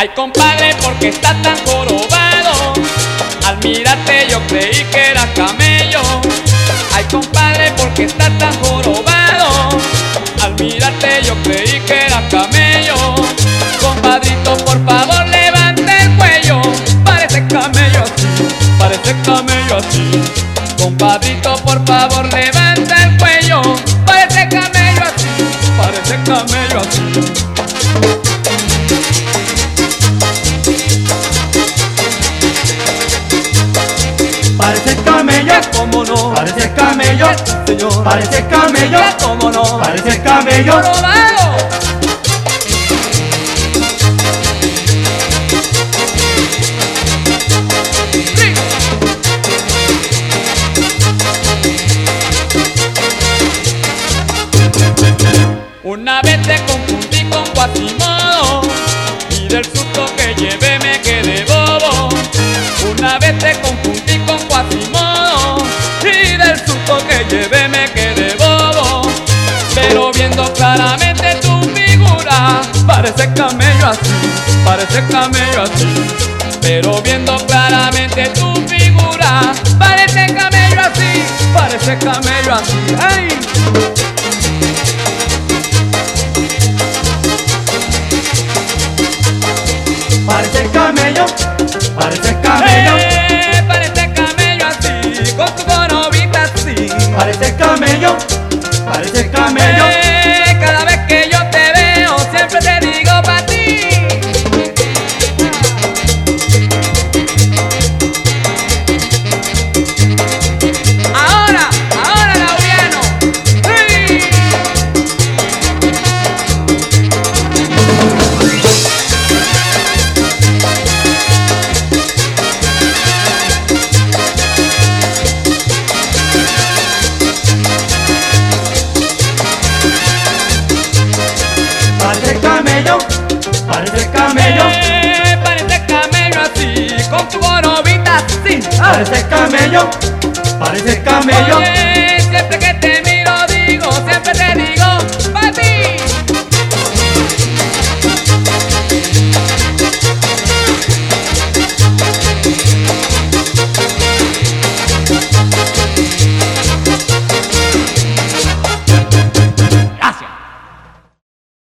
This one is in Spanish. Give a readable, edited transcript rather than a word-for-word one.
Ay, compadre, ¿por qué estás tan jorobado? Al mirarte yo creí que era camello. Ay, compadre, ¿por qué estás tan jorobado? Al mirarte yo creí que era camello. Compadrito, por favor, levante el cuello. Parece camello así, parece camello así. Compadrito, por favor, levanta el cuello. Parece camello así, parece camello así. Parece camello, ¿Cómo no? parece camello, Señor, parece camello, ¿cómo no? parece camello. ¡Jorobado! Sí. Una vez te confundí con Quasimodo y del susto que llevé me quedé bobo. Una vez te confundí con Quasimodo y del susto que llevé me quedé bobo. Pero viendo claramente tu figura, parece camello así, parece camello así. Pero viendo claramente tu figura, parece camello así, parece camello así. ¡Ay! Parece camello, parece camello, Parece camello así, con tu coronita así. parece camello, parece camello. Cada vez que yo te veo, siempre te digo pa' ti. Ahora, Laureano. ¡Sí! Parece camello, parece camello, Parece camello así, con tu coronita así. parece camello, parece camello.